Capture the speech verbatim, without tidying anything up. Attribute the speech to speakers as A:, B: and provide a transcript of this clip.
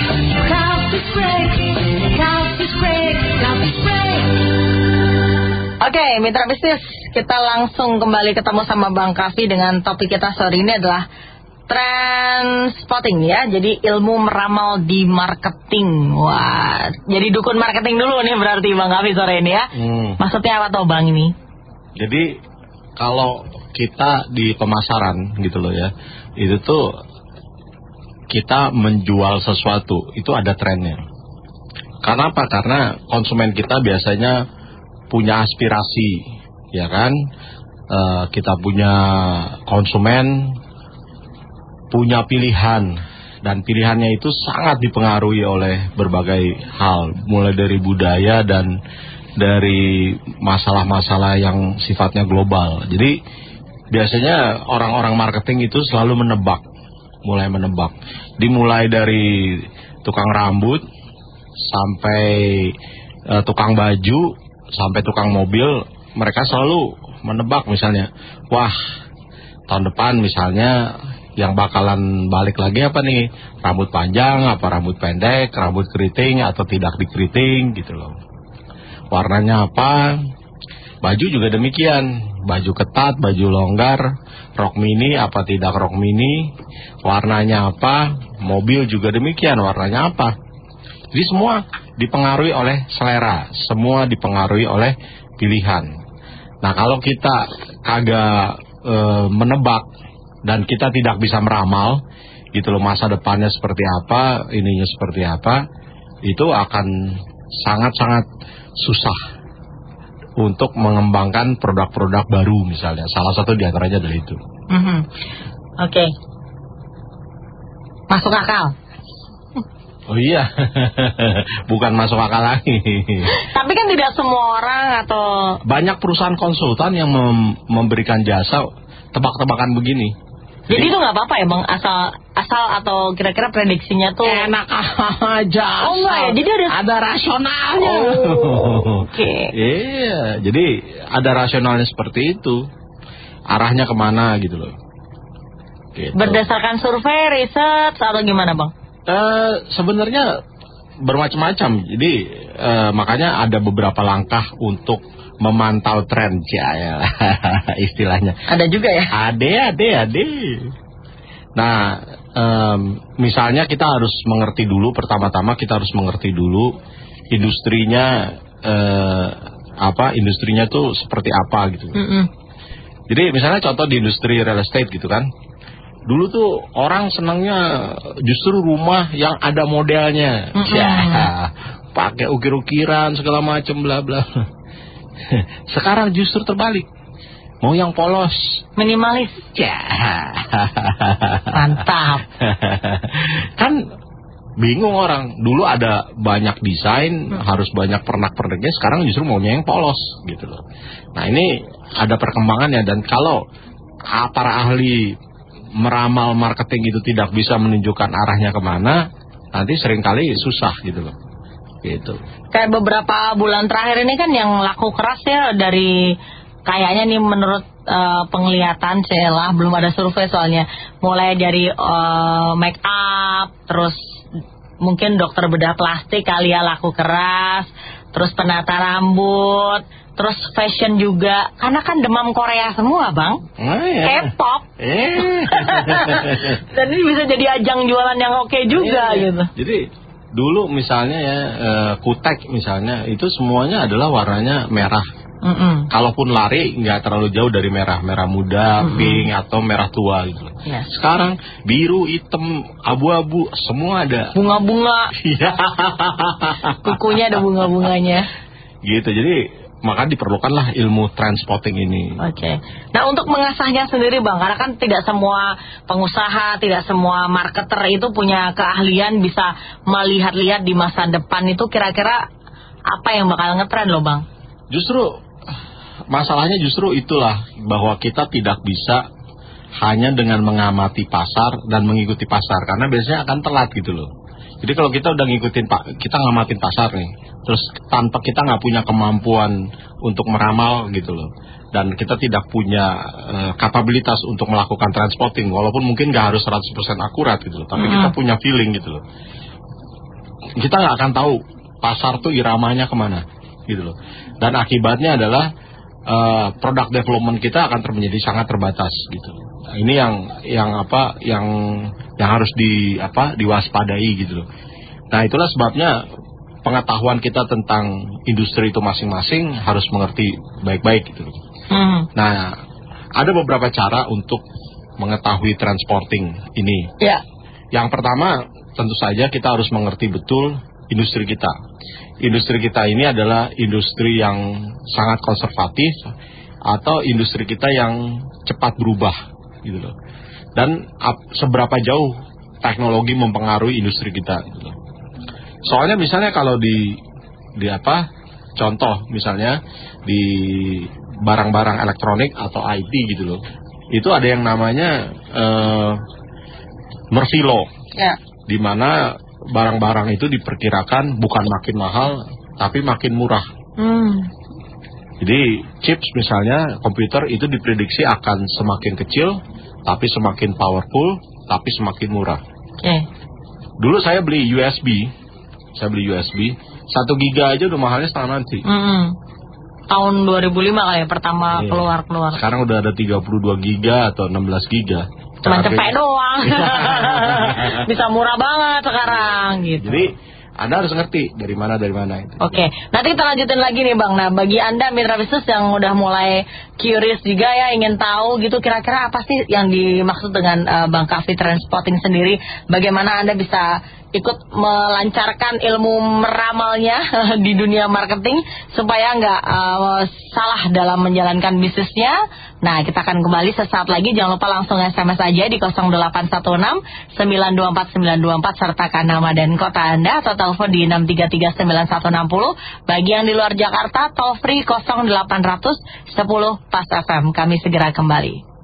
A: Oke, mitra bisnis, kita langsung kembali ketemu sama Bang Kavi dengan topik kita sore ini adalah trend spotting ya. Jadi ilmu meramal di marketing. Wah, jadi dukun marketing dulu nih berarti Bang Kavi sore ini ya. Hmm. Maksudnya apa toh Bang ini?
B: Jadi kalau kita di pemasaran gitu loh ya, itu tuh kita menjual sesuatu itu ada trennya. Karena apa? Karena konsumen kita biasanya punya aspirasi, ya kan? E, kita punya konsumen punya pilihan, dan pilihannya itu sangat dipengaruhi oleh berbagai hal, mulai dari budaya dan dari masalah-masalah yang sifatnya global. Jadi biasanya orang-orang marketing itu selalu menebak, mulai menebak. Dimulai dari tukang rambut sampai e, tukang baju sampai tukang mobil, mereka selalu menebak misalnya, wah tahun depan misalnya yang bakalan balik lagi apa nih, rambut panjang, apa rambut pendek, rambut keriting atau tidak dikeriting gitu loh. Warnanya apa, baju juga demikian, baju ketat, baju longgar, rok mini apa tidak rok mini, warnanya apa, mobil juga demikian, warnanya apa. Jadi semua dipengaruhi oleh selera, semua dipengaruhi oleh pilihan. Nah kalau kita kagak e, menebak dan kita tidak bisa meramal, gitu loh, masa depannya seperti apa, ininya seperti apa, itu akan sangat-sangat susah untuk mengembangkan produk-produk baru misalnya. Salah satu diantaranya adalah itu.
A: Mm-hmm. Oke, okay. Masuk akal.
B: Oh iya, bukan masuk akal lagi.
A: Tapi kan tidak semua orang atau...
B: Banyak perusahaan konsultan yang mem- memberikan jasa tebak-tebakan begini.
A: Jadi, Jadi itu nggak apa-apa ya Bang, asal asal atau kira-kira prediksinya tuh...
B: Enak aja.
A: Oh enggak ya, jadi ada...
B: Ada rasionalnya.
A: Oh, oke. Okay.
B: Iya, jadi ada rasionalnya seperti itu. Arahnya kemana gitu loh. Gitu.
A: Berdasarkan survei, riset, atau gimana Bang?
B: Uh, sebenarnya bermacam-macam. Jadi uh, makanya ada beberapa langkah untuk memantau tren, ya istilahnya.
A: Ada juga ya?
B: Ada, ada, ada. Nah, um, misalnya kita harus mengerti dulu, pertama-tama kita harus mengerti dulu industrinya uh, apa, industrinya tuh seperti apa gitu.
A: Mm-mm.
B: Jadi misalnya contoh di industri real estate gitu kan. Dulu tuh orang senangnya justru rumah yang ada modelnya, mm-hmm. ya, pakai ukir-ukiran segala macam bla bla. Sekarang justru terbalik, mau yang polos,
A: minimalis,
B: ya,
A: mantap.
B: Kan bingung orang. Dulu ada banyak desain, hmm. harus banyak pernak-perniknya. Sekarang justru maunya yang polos, gitu loh. Nah ini ada perkembangannya, dan kalau para ahli meramal marketing itu tidak bisa menunjukkan arahnya kemana, nanti seringkali susah gitu loh. Gitu.
A: Kayak beberapa bulan terakhir ini kan yang laku keras ya, dari kayaknya nih menurut uh, penglihatan saya lah, belum ada survei soalnya, mulai dari uh, make up, terus mungkin dokter bedah plastik kali ya laku keras, terus penata rambut, terus fashion juga, karena kan demam Korea semua Bang,
B: oh, iya.
A: K-pop,
B: eh.
A: dan ini bisa jadi ajang jualan yang oke juga eh. gitu.
B: Jadi dulu misalnya ya uh, kutek misalnya itu semuanya adalah warnanya merah.
A: Mm-mm.
B: Kalaupun lari nggak terlalu jauh dari merah, merah muda, Mm-mm. pink atau merah tua gitu.
A: Yes.
B: Sekarang biru, hitam, abu-abu semua ada.
A: Bunga-bunga. Kukunya ada bunga-bunganya.
B: Gitu, jadi maka diperlukanlah ilmu trend spotting ini.
A: Oke. Okay. Nah untuk mengasahnya sendiri Bang, karena kan tidak semua pengusaha, tidak semua marketer itu punya keahlian bisa melihat-lihat di masa depan itu kira-kira apa yang bakal ngetren loh Bang?
B: Justru masalahnya justru itulah, bahwa kita tidak bisa hanya dengan mengamati pasar dan mengikuti pasar, karena biasanya akan telat gitu loh. Jadi kalau kita udah ngikutin pak, kita ngamatin pasar nih, terus tanpa kita nggak punya kemampuan untuk meramal gitu loh, dan kita tidak punya uh, kapabilitas untuk melakukan trend spotting, walaupun mungkin nggak harus seratus persen akurat gitu loh, tapi hmm. kita punya feeling gitu loh. kita nggak akan tahu pasar tuh iramanya kemana, gitu loh. Dan akibatnya adalah uh, product development kita akan menjadi sangat terbatas, gitu. Nah, ini yang yang apa yang yang harus di apa diwaspadai, gitu loh. Nah, itulah sebabnya pengetahuan kita tentang industri itu masing-masing harus mengerti baik-baik, gitu loh. Hmm. Nah, ada beberapa cara untuk mengetahui transporting ini.
A: Ya.
B: Yang pertama, tentu saja kita harus mengerti betul industri kita. Industri kita ini adalah industri yang sangat konservatif atau industri kita yang cepat berubah, gitu loh. Dan ap, seberapa jauh teknologi mempengaruhi industri kita, gitu loh. Soalnya misalnya kalau di di apa? Contoh misalnya di barang-barang elektronik atau I T, gitu loh. Itu ada yang namanya uh, Murphy Law.
A: Ya.
B: Di mana barang-barang itu diperkirakan bukan makin mahal tapi makin murah.
A: Hmm.
B: Jadi chips misalnya komputer itu diprediksi akan semakin kecil tapi semakin powerful tapi semakin murah.
A: Oke. Okay.
B: Dulu saya beli U S B, saya beli U S B satu giga aja udah mahalnya setengah nanti.
A: Mm-hmm. Tahun dua ribu lima kali ya pertama yeah. keluar-keluar.
B: Sekarang udah ada tiga puluh dua giga atau enam belas giga.
A: Cuma cepet doang. Bisa murah banget sekarang gitu.
B: Jadi Anda harus ngerti dari mana dari mana itu.
A: Oke, okay. Nanti kita lanjutin lagi nih Bang. Nah, bagi Anda mitra bisnis yang udah mulai curious juga ya, ingin tahu gitu kira-kira apa sih yang dimaksud dengan uh, Bang Kavi Transporting sendiri, bagaimana Anda bisa ikut melancarkan ilmu meramalnya di dunia marketing supaya nggak uh, salah dalam menjalankan bisnisnya. Nah, kita akan kembali sesaat lagi. Jangan lupa langsung S M S aja di nol delapan satu enam sembilan dua empat sembilan dua empat sertakan nama dan kota Anda, atau telepon di enam tiga tiga sembilan satu enam nol. Bagi yang di luar Jakarta, tol free nol delapan nol nol satu nol pas F M. Kami segera kembali.